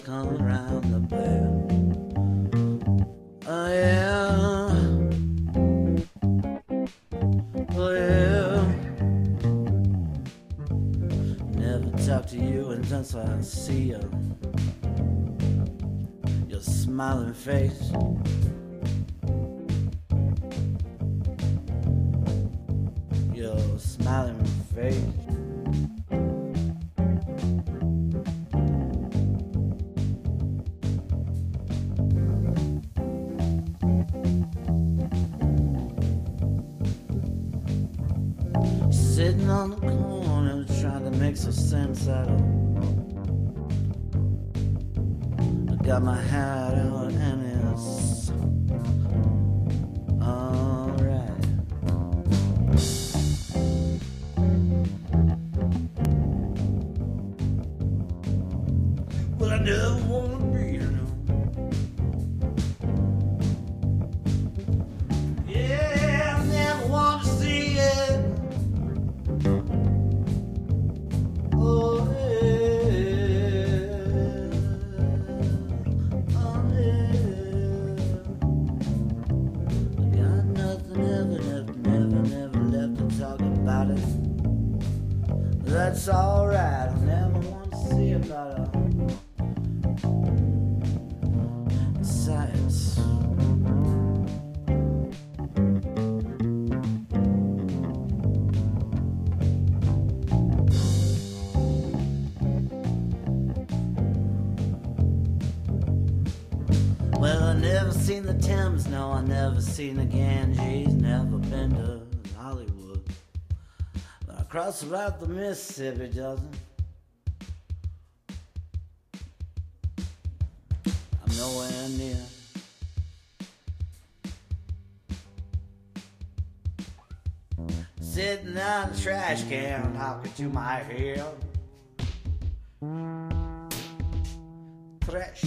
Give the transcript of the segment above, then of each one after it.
come around the bend. Oh yeah, oh yeah. Never talk to you until I see you. Your smiling face. Your smiling face. Sitting on the corner trying to make some sense out of. I got my hat out and it's alright. Well, I never wanna be here now. Yeah, I never wanna see it. Oh yeah, oh yeah. I got nothing, never left to talk about it. That's alright, I never want to see about it. Science. Well, I never seen the Thames, no, I never seen the Ganges, never been to Hollywood. But I crossed about the Mississippi, doesn't. I'm nowhere near. Sitting on the trash can, talking to my head. Trash.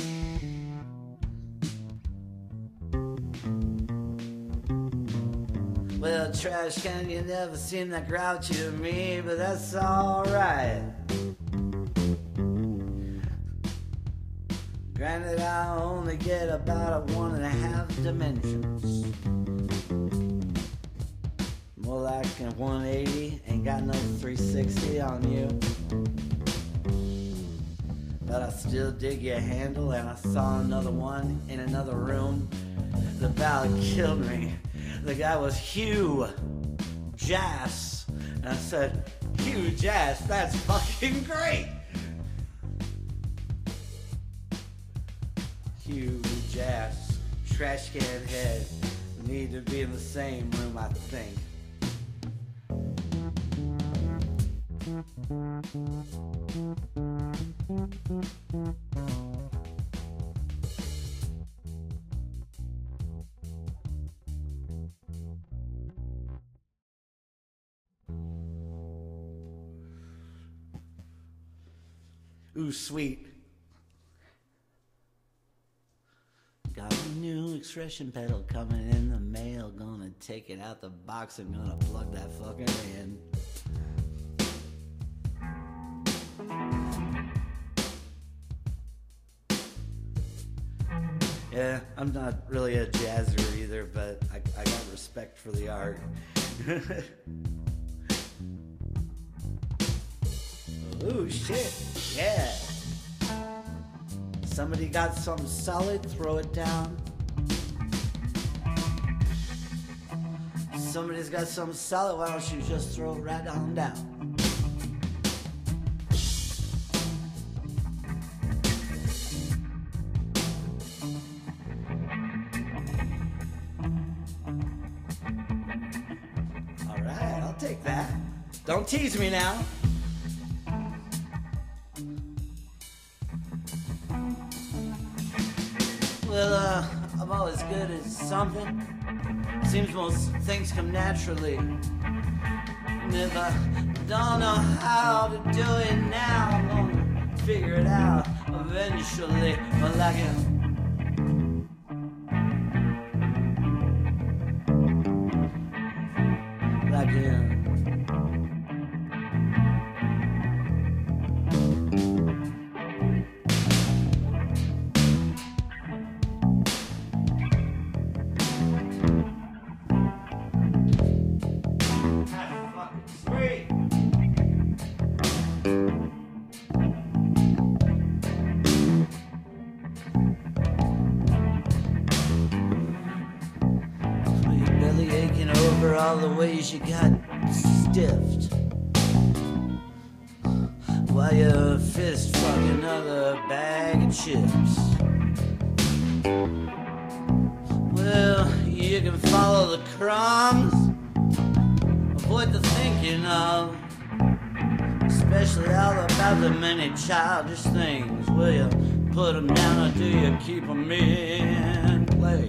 Well, trash can, you never seem that grouchy to me, but that's alright. Granted, I only get about a 1.5 dimensions. More like a 180, ain't got no 360 on you. But I still dig your handle, and I saw another one in another room. The ballad killed me. The guy was Hugh Jass. And I said, Hugh Jass, that's fucking great. Hugh Jass, trash can head. Need to be in the same room, I think. Ooh, sweet. Got a new expression pedal coming in the mail. Gonna take it out the box and gonna plug that fucker in. Yeah, I'm not really a jazzer either, but I got respect for the art. Ooh, shit. Yeah. Somebody got something solid, throw it down. Somebody's got something solid, why don't you just throw it right on down? All right, I'll take that. Don't tease me now. Well, I'm always good at something. Seems most things come naturally. And if I don't know how to do it now, I'm gonna figure it out eventually. But like it. Like it. remember all the ways you got stiffed while you fist fuck another bag of chips. Well, you can follow the crumbs, avoid the thinking of, especially all about the many childish things. Will you put them down or do you keep them in play?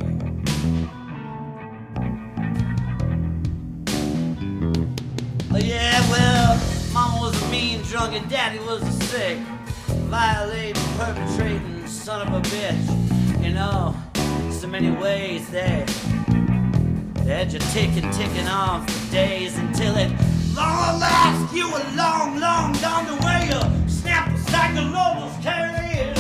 Oh yeah, well, mama was a mean drunk and daddy was a sick, violating, perpetrating son of a bitch. You know, so many ways they had you ticking off the days until it long last you were long gone the way you snap a sack of nobles carry it.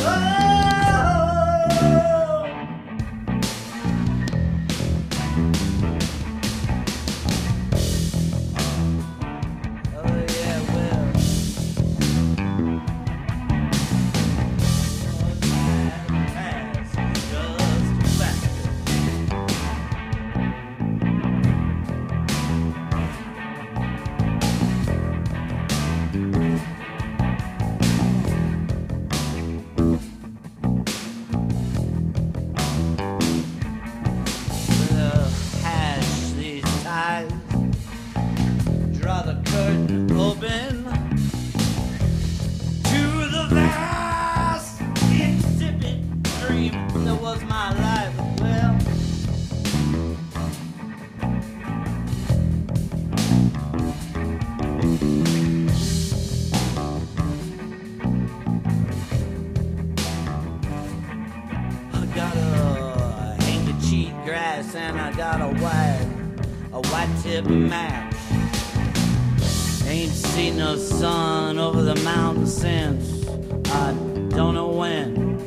And I got a white tip match. Ain't seen no sun over the mountain since I don't know when.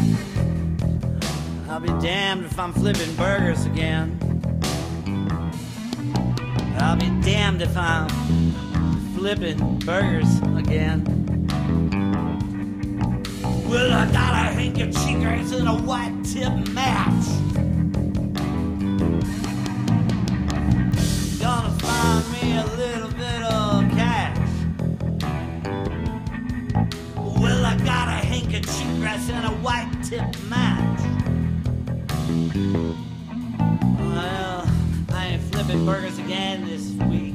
I'll be damned if I'm flipping burgers again. I'll be damned if I'm flipping burgers again. Well, I got a handkerchief grace and a white tip match. Gonna find me a little bit of cash. Well, I got a handkerchief grass and a white tip match. Well, I ain't flipping burgers again this week.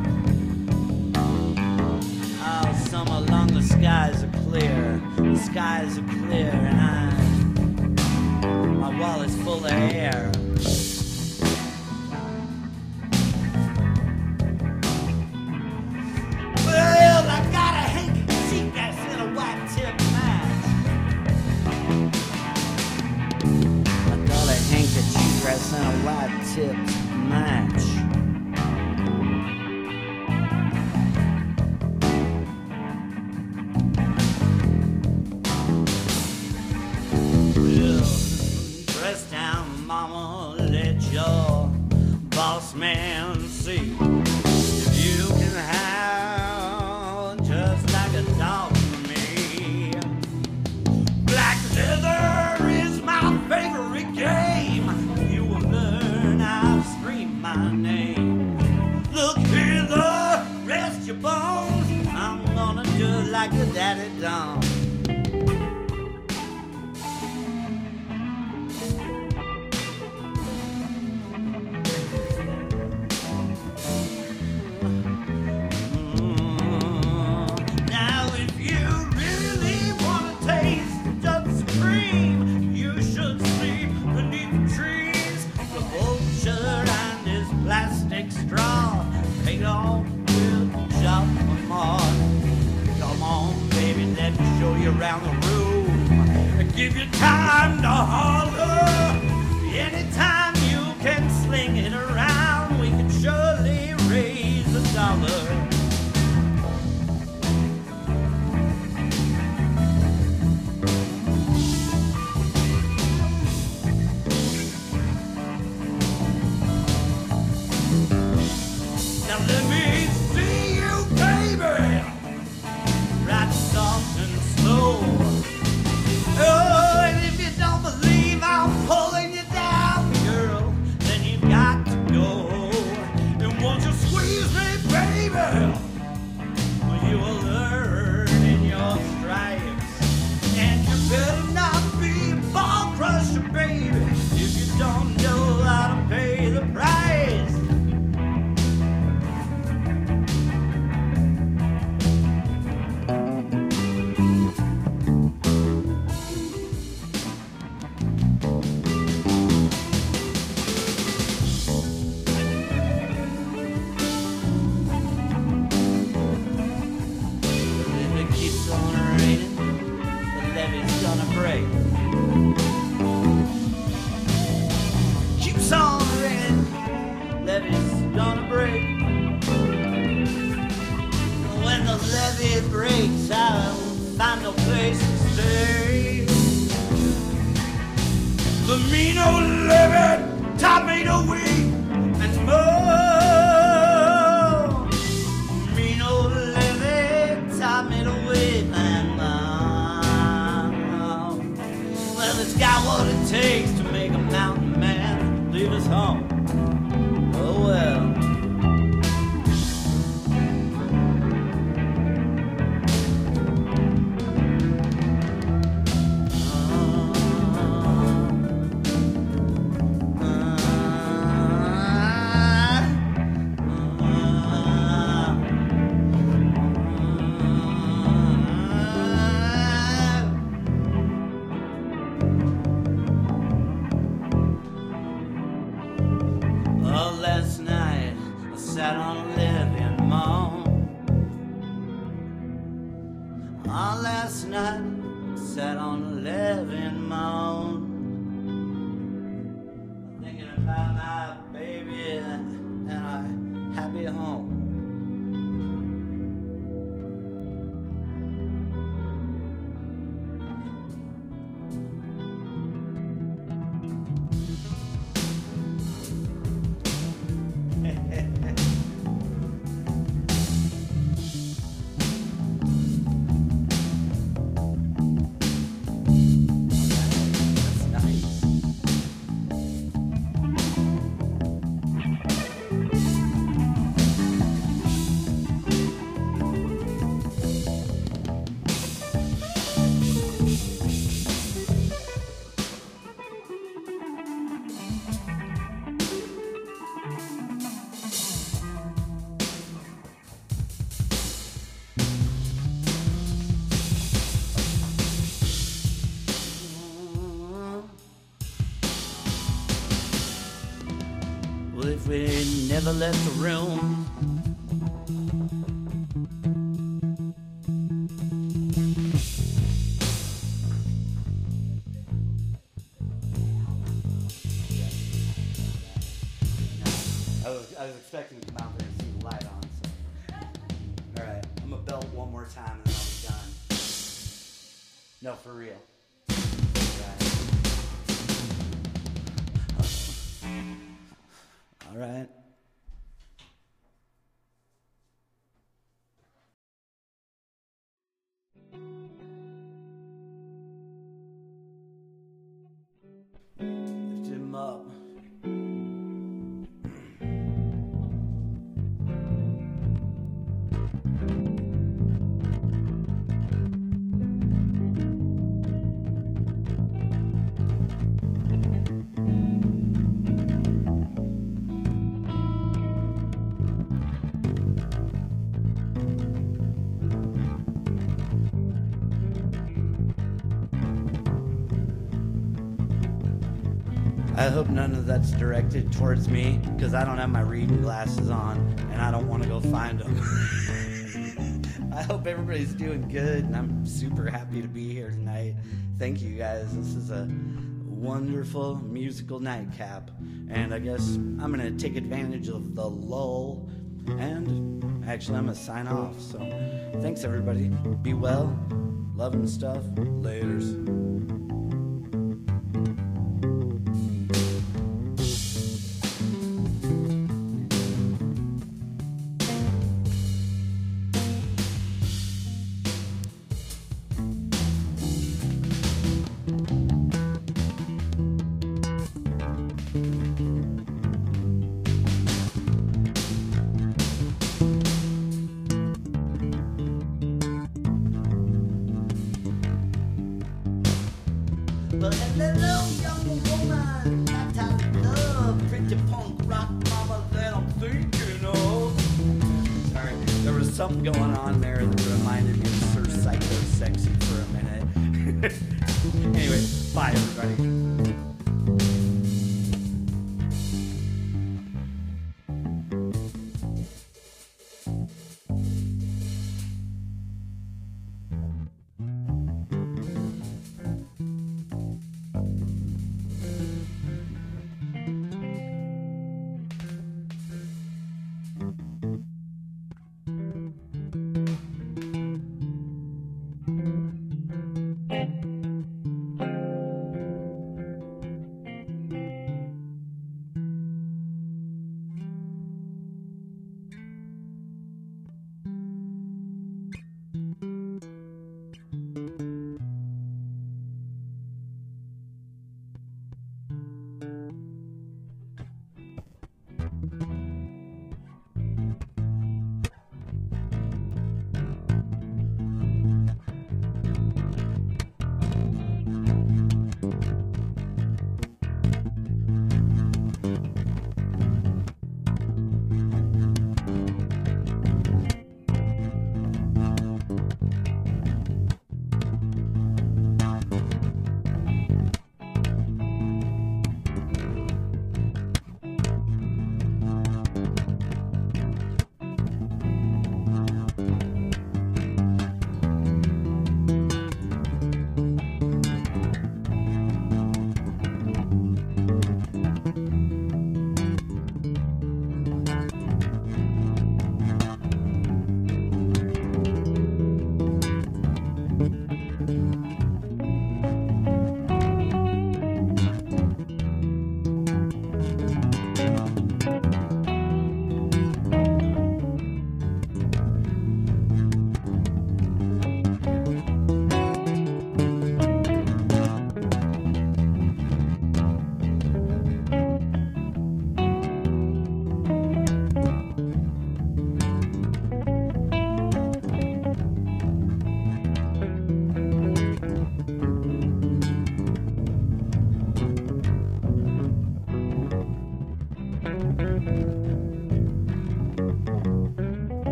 Oh, somewhere along the skies are clear. The skies are clear and my wallet's full of air. Well, I got a handkerchief grass and a white tip match. I got a handkerchief grass and a white tip match. Press down, mama, let your boss man see. If you can have just like a dog for me. Black leather is my favorite game. You will learn I'll scream my name. Look here, rest your bones. I'm gonna do it like your daddy done. Straw, paid on with shop for more. Come on, baby, let me show you around the room. I give you time to holler. Anytime you can sling it around, we can surely raise a dollar. Let me see you, baby, right soft and slow. Oh, and if you don't believe The mean old living taught me to weep and moan. Mean old living taught me to weep and moan. Well, it's got what it takes to make a mountain man leave his home. Oh well. Last night I sat on a levee and moaned. Oh, last night I sat on a levee and moaned. Thinking about my baby and our happy home. Well, if we never left the room, I was expecting to come out there and see the light on. So. All right, I'm gonna belt one more time and then I'll be done. No, for real. All right. Lift him up. I hope none of that's directed towards me, because I don't have my reading glasses on, and I don't want to go find them. I hope everybody's doing good, and I'm super happy to be here tonight. Thank you, guys. This is a wonderful musical nightcap, and I guess I'm going to take advantage of the lull, and actually I'm going to sign off. So thanks, everybody. Be well. Love and stuff. Laters. Well, hello, young woman, that type of love, pretty punk rock mama that I'm thinking of. Sorry, there was something going on there that reminded me of Sir Psycho Sexy for a minute. Anyway, bye everybody.